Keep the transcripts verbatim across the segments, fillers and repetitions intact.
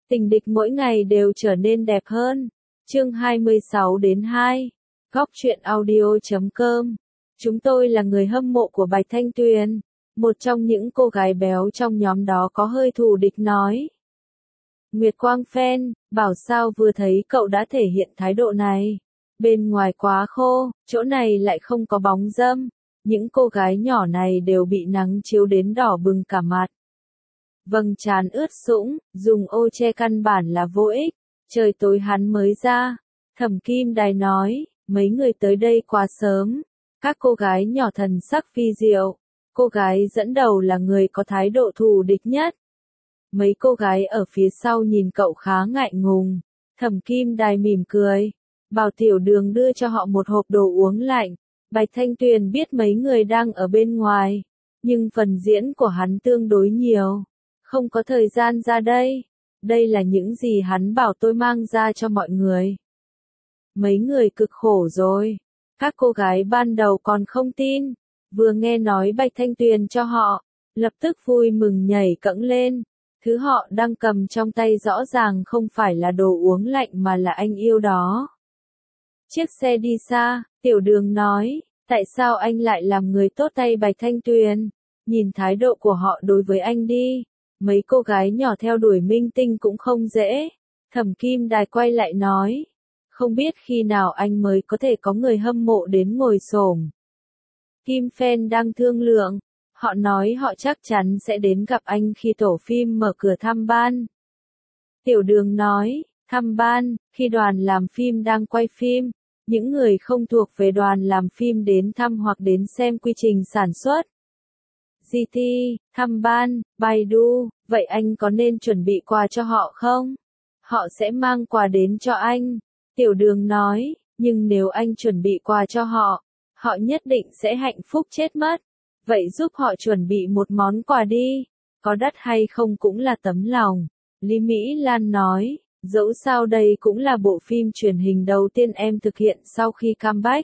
Tình địch mỗi ngày đều trở nên đẹp hơn. Chương hai mươi sáu đến hai. Góc truyện audio chấm com. Chúng tôi là người hâm mộ của Bạch Thanh Tuyền. Một trong những cô gái béo trong nhóm đó có hơi thù địch nói. Nguyệt Quang fan, bảo sao vừa thấy cậu đã thể hiện thái độ này. Bên ngoài quá khô, chỗ này lại không có bóng râm. Những cô gái nhỏ này đều bị nắng chiếu đến đỏ bừng cả mặt. Vầng trán ướt sũng, dùng ô che căn bản là vô ích. Trời tối hắn mới ra. Thẩm Kim Đài nói, mấy người tới đây quá sớm. Các cô gái nhỏ thần sắc phi diệu. Cô gái dẫn đầu là người có thái độ thù địch nhất. Mấy cô gái ở phía sau nhìn cậu khá ngại ngùng. Thẩm Kim Đài mỉm cười. Bảo Tiểu Đường đưa cho họ một hộp đồ uống lạnh. Bạch Thanh Tuyền biết mấy người đang ở bên ngoài. Nhưng phần diễn của hắn tương đối nhiều. Không có thời gian ra đây. Đây là những gì hắn bảo tôi mang ra cho mọi người. Mấy người cực khổ rồi. Các cô gái ban đầu còn không tin. Vừa nghe nói Bạch Thanh Tuyền cho họ. Lập tức vui mừng nhảy cẫng lên. Thứ họ đang cầm trong tay rõ ràng không phải là đồ uống lạnh mà là anh yêu đó. Chiếc xe đi xa, Tiểu Đường nói. Tại sao anh lại làm người tốt tay Bạch Thanh Tuyền? Nhìn thái độ của họ đối với anh đi. Mấy cô gái nhỏ theo đuổi minh tinh cũng không dễ. Thẩm Kim Đài quay lại nói. Không biết khi nào anh mới có thể có người hâm mộ đến ngồi xổm. Kim fan đang thương lượng. Họ nói họ chắc chắn sẽ đến gặp anh khi tổ phim mở cửa thăm ban. Tiểu Đường nói, thăm ban, khi đoàn làm phim đang quay phim. Những người không thuộc về đoàn làm phim đến thăm hoặc đến xem quy trình sản xuất. giê tê, thăm ban, Baidu, vậy anh có nên chuẩn bị quà cho họ không? Họ sẽ mang quà đến cho anh. Tiểu Đường nói, nhưng nếu anh chuẩn bị quà cho họ, họ nhất định sẽ hạnh phúc chết mất. Vậy giúp họ chuẩn bị một món quà đi. Có đắt hay không cũng là tấm lòng. Lý Mỹ Lan nói, dẫu sao đây cũng là bộ phim truyền hình đầu tiên em thực hiện sau khi comeback.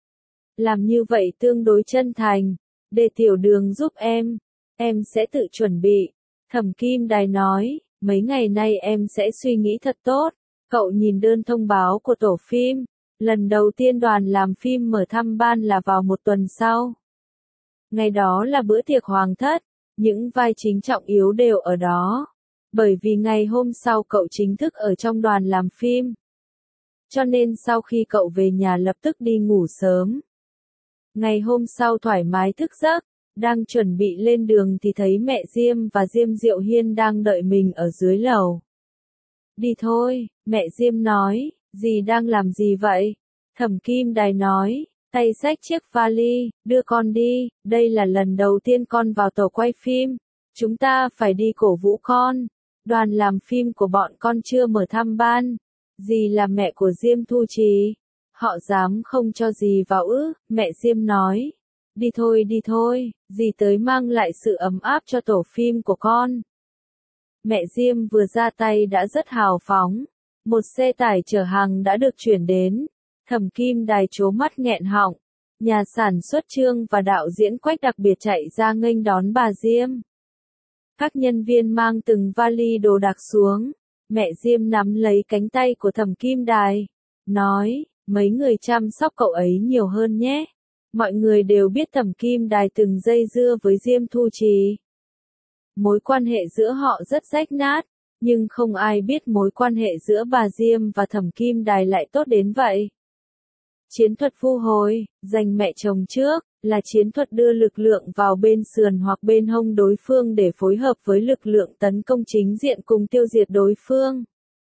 Làm như vậy tương đối chân thành. Để Tiểu Đường giúp em. Em sẽ tự chuẩn bị. Thẩm Kim Đài nói, mấy ngày nay em sẽ suy nghĩ thật tốt. Cậu nhìn đơn thông báo của tổ phim. Lần đầu tiên đoàn làm phim mở thăm ban là vào một tuần sau. Ngày đó là bữa tiệc hoàng thất. Những vai chính trọng yếu đều ở đó. Bởi vì ngày hôm sau cậu chính thức ở trong đoàn làm phim. Cho nên sau khi cậu về nhà lập tức đi ngủ sớm. Ngày hôm sau thoải mái thức giấc, đang chuẩn bị lên đường thì thấy mẹ Diêm và Diêm Diệu Hiên đang đợi mình ở dưới lầu. Đi thôi, mẹ Diêm nói, dì đang làm gì vậy? Thẩm Kim Đài nói, tay xách chiếc vali, đưa con đi, đây là lần đầu tiên con vào tổ quay phim. Chúng ta phải đi cổ vũ con. Đoàn làm phim của bọn con chưa mở thăm ban. Dì là mẹ của Diêm Thu Trì. Họ dám không cho dì vào ư, mẹ Diêm nói. Đi thôi đi thôi, dì tới mang lại sự ấm áp cho tổ phim của con. Mẹ Diêm vừa ra tay đã rất hào phóng. Một xe tải chở hàng đã được chuyển đến. Thẩm Kim Đài trố mắt nghẹn họng. Nhà sản xuất Trương và đạo diễn Quách đặc biệt chạy ra nghênh đón bà Diêm. Các nhân viên mang từng vali đồ đạc xuống. Mẹ Diêm nắm lấy cánh tay của Thẩm Kim Đài. Nói, mấy người chăm sóc cậu ấy nhiều hơn nhé. Mọi người đều biết Thẩm Kim Đài từng dây dưa với Diêm Thu Trì. Mối quan hệ giữa họ rất rách nát. Nhưng không ai biết mối quan hệ giữa bà Diêm và Thẩm Kim Đài lại tốt đến vậy. Chiến thuật vu hồi, giành mẹ chồng trước, là chiến thuật đưa lực lượng vào bên sườn hoặc bên hông đối phương để phối hợp với lực lượng tấn công chính diện cùng tiêu diệt đối phương.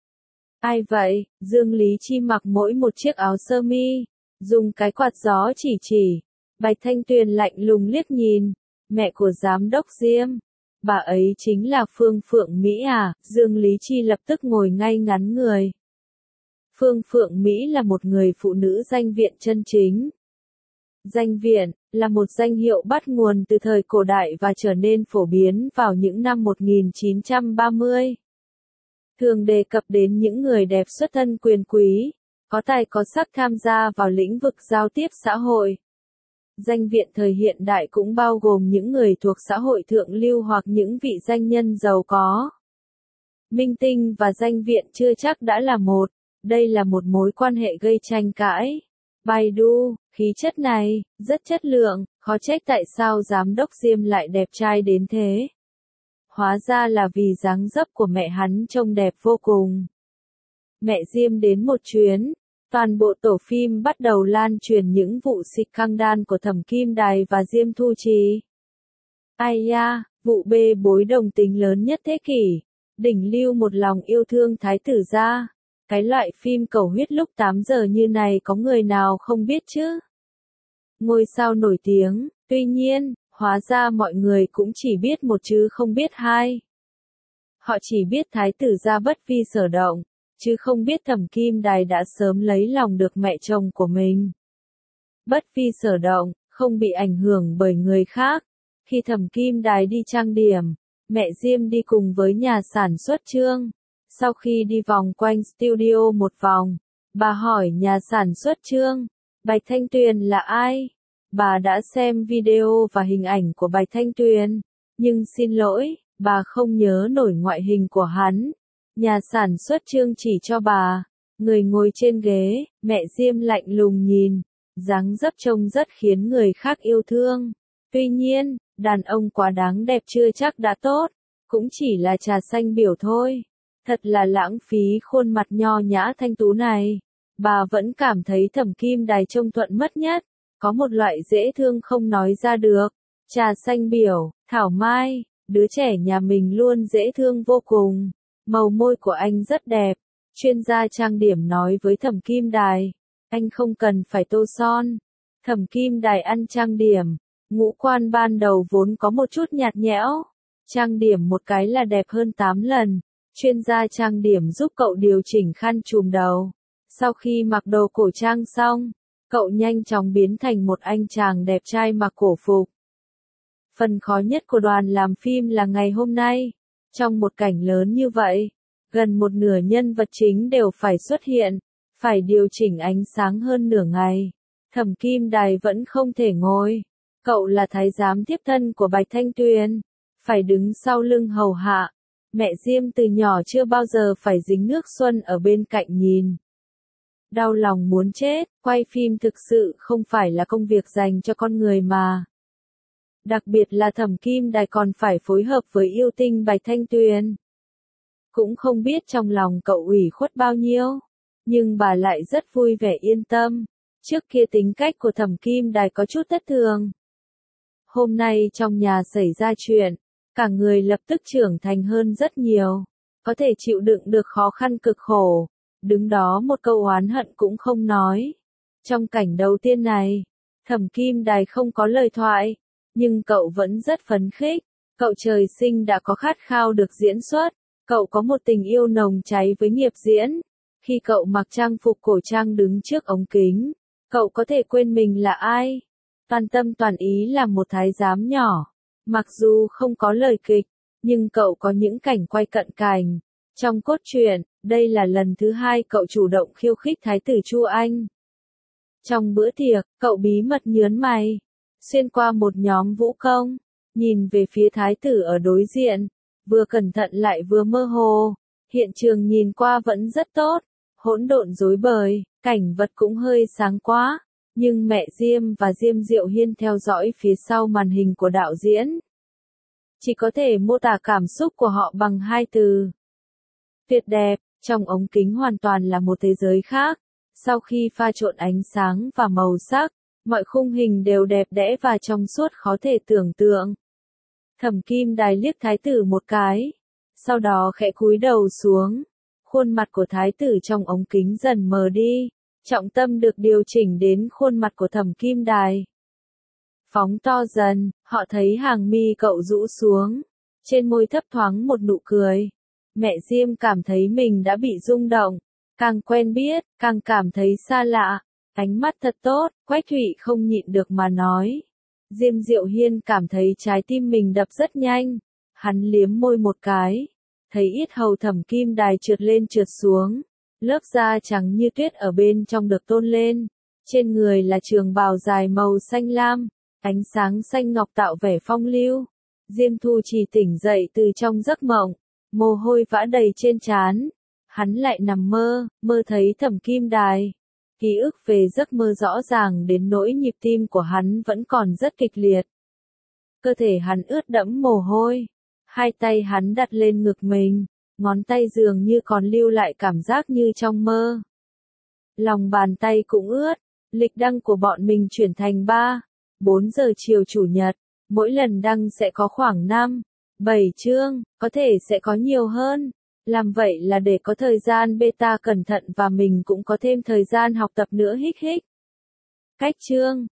Ai vậy? Dương Lý Chi mặc mỗi một chiếc áo sơ mi, dùng cái quạt gió chỉ chỉ. Bạch Thanh Tuyền lạnh lùng liếc nhìn, mẹ của giám đốc Diêm. Bà ấy chính là Phương Phượng Mỹ à? Dương Lý Chi lập tức ngồi ngay ngắn người. Phương Phượng Mỹ là một người phụ nữ danh viện chân chính. Danh viện là một danh hiệu bắt nguồn từ thời cổ đại và trở nên phổ biến vào những năm một nghìn chín trăm ba mươi. Thường đề cập đến những người đẹp xuất thân quyền quý, có tài có sắc tham gia vào lĩnh vực giao tiếp xã hội. Danh viện thời hiện đại cũng bao gồm những người thuộc xã hội thượng lưu hoặc những vị danh nhân giàu có. Minh tinh và danh viện chưa chắc đã là một, đây là một mối quan hệ gây tranh cãi. Baidu, khí chất này, rất chất lượng, khó trách tại sao giám đốc Diêm lại đẹp trai đến thế. Hóa ra là vì dáng dấp của mẹ hắn trông đẹp vô cùng. Mẹ Diêm đến một chuyến, toàn bộ tổ phim bắt đầu lan truyền những vụ xịt căng đan của Thẩm Kim Đài và Diêm Thu Trì. Ai da, vụ bê bối đồng tính lớn nhất thế kỷ, đỉnh lưu một lòng yêu thương thái tử gia. Cái loại phim cầu huyết lúc tám giờ như này có người nào không biết chứ? Ngôi sao nổi tiếng, tuy nhiên, hóa ra mọi người cũng chỉ biết một chứ không biết hai. Họ chỉ biết thái tử gia bất vi sở động, chứ không biết Thẩm Kim Đài đã sớm lấy lòng được mẹ chồng của mình. Bất vi sở động, không bị ảnh hưởng bởi người khác. Khi Thẩm Kim Đài đi trang điểm, mẹ Diêm đi cùng với nhà sản xuất Trương. Sau khi đi vòng quanh studio một vòng, bà hỏi nhà sản xuất Trương, Bạch Thanh Tuyền là ai? Bà đã xem video và hình ảnh của Bạch Thanh Tuyền, nhưng xin lỗi, bà không nhớ nổi ngoại hình của hắn. Nhà sản xuất Trương chỉ cho bà, người ngồi trên ghế, mẹ Diêm lạnh lùng nhìn, dáng dấp trông rất khiến người khác yêu thương. Tuy nhiên, đàn ông quá đáng đẹp chưa chắc đã tốt, cũng chỉ là trà xanh biểu thôi. Thật là lãng phí khuôn mặt nho nhã thanh tú này. Bà vẫn cảm thấy Thẩm Kim Đài trông thuận mất nhất, có một loại dễ thương không nói ra được. Trà xanh biểu, thảo mai, đứa trẻ nhà mình luôn dễ thương vô cùng. Màu môi của anh rất đẹp. Chuyên gia trang điểm nói với Thẩm Kim Đài, anh không cần phải tô son. Thẩm Kim Đài ăn trang điểm, ngũ quan ban đầu vốn có một chút nhạt nhẽo. Trang điểm một cái là đẹp hơn tám lần. Chuyên gia trang điểm giúp cậu điều chỉnh khăn trùm đầu. Sau khi mặc đồ cổ trang xong, cậu nhanh chóng biến thành một anh chàng đẹp trai mặc cổ phục. Phần khó nhất của đoàn làm phim là ngày hôm nay. Trong một cảnh lớn như vậy, gần một nửa nhân vật chính đều phải xuất hiện, phải điều chỉnh ánh sáng hơn nửa ngày. Thẩm Kim Đài vẫn không thể ngồi. Cậu là thái giám tiếp thân của Bạch Thanh Tuyền, phải đứng sau lưng hầu hạ. Mẹ Diêm từ nhỏ chưa bao giờ phải dính nước xuân ở bên cạnh nhìn. Đau lòng muốn chết, quay phim thực sự không phải là công việc dành cho con người mà. Đặc biệt là Thẩm Kim Đài còn phải phối hợp với yêu tinh Bạch Thanh Tuyền. Cũng không biết trong lòng cậu ủy khuất bao nhiêu, nhưng bà lại rất vui vẻ yên tâm. Trước kia tính cách của Thẩm Kim Đài có chút thất thường. Hôm nay trong nhà xảy ra chuyện, cả người lập tức trưởng thành hơn rất nhiều, có thể chịu đựng được khó khăn cực khổ, đứng đó một câu oán hận cũng không nói. Trong cảnh đầu tiên này, Thẩm Kim Đài không có lời thoại, nhưng cậu vẫn rất phấn khích, cậu trời sinh đã có khát khao được diễn xuất, cậu có một tình yêu nồng cháy với nghiệp diễn. Khi cậu mặc trang phục cổ trang đứng trước ống kính, cậu có thể quên mình là ai, toàn tâm toàn ý làm một thái giám nhỏ. Mặc dù không có lời kịch, nhưng cậu có những cảnh quay cận cảnh. Trong cốt truyện, đây là lần thứ hai cậu chủ động khiêu khích thái tử Chu Anh. Trong bữa tiệc, cậu bí mật nhớn mày, xuyên qua một nhóm vũ công, nhìn về phía thái tử ở đối diện, vừa cẩn thận lại vừa mơ hồ. Hiện trường nhìn qua vẫn rất tốt, hỗn độn rối bời, cảnh vật cũng hơi sáng quá. Nhưng mẹ Diêm và Diêm Diệu Hiên theo dõi phía sau màn hình của đạo diễn. Chỉ có thể mô tả cảm xúc của họ bằng hai từ. Tuyệt đẹp, trong ống kính hoàn toàn là một thế giới khác. Sau khi pha trộn ánh sáng và màu sắc, mọi khung hình đều đẹp đẽ và trong suốt khó thể tưởng tượng. Thẩm Kim Đài liếc thái tử một cái, sau đó khẽ cúi đầu xuống. Khuôn mặt của thái tử trong ống kính dần mờ đi. Trọng tâm được điều chỉnh đến khuôn mặt của Thẩm Kim Đài. Phóng to dần, họ thấy hàng mi cậu rũ xuống. Trên môi thấp thoáng một nụ cười. Mẹ Diêm cảm thấy mình đã bị rung động. Càng quen biết, càng cảm thấy xa lạ. Ánh mắt thật tốt, Quách Thụy không nhịn được mà nói. Diêm Diệu Hiên cảm thấy trái tim mình đập rất nhanh. Hắn liếm môi một cái. Thấy yết hầu Thẩm Kim Đài trượt lên trượt xuống. Lớp da trắng như tuyết ở bên trong được tôn lên. Trên người là trường bào dài màu xanh lam. Ánh sáng xanh ngọc tạo vẻ phong lưu. Diêm Thu Trì tỉnh dậy từ trong giấc mộng. Mồ hôi vã đầy trên trán. Hắn lại nằm mơ, mơ thấy Thẩm Kim Đài. Ký ức về giấc mơ rõ ràng đến nỗi nhịp tim của hắn vẫn còn rất kịch liệt. Cơ thể hắn ướt đẫm mồ hôi. Hai tay hắn đặt lên ngực mình, ngón tay dường như còn lưu lại cảm giác như trong mơ. Lòng bàn tay cũng ướt. Lịch đăng của bọn mình chuyển thành ba, bốn giờ chiều chủ nhật. Mỗi lần đăng sẽ có khoảng năm, bảy chương, có thể sẽ có nhiều hơn. Làm vậy là để có thời gian beta cẩn thận và mình cũng có thêm thời gian học tập nữa hích hích. Cách chương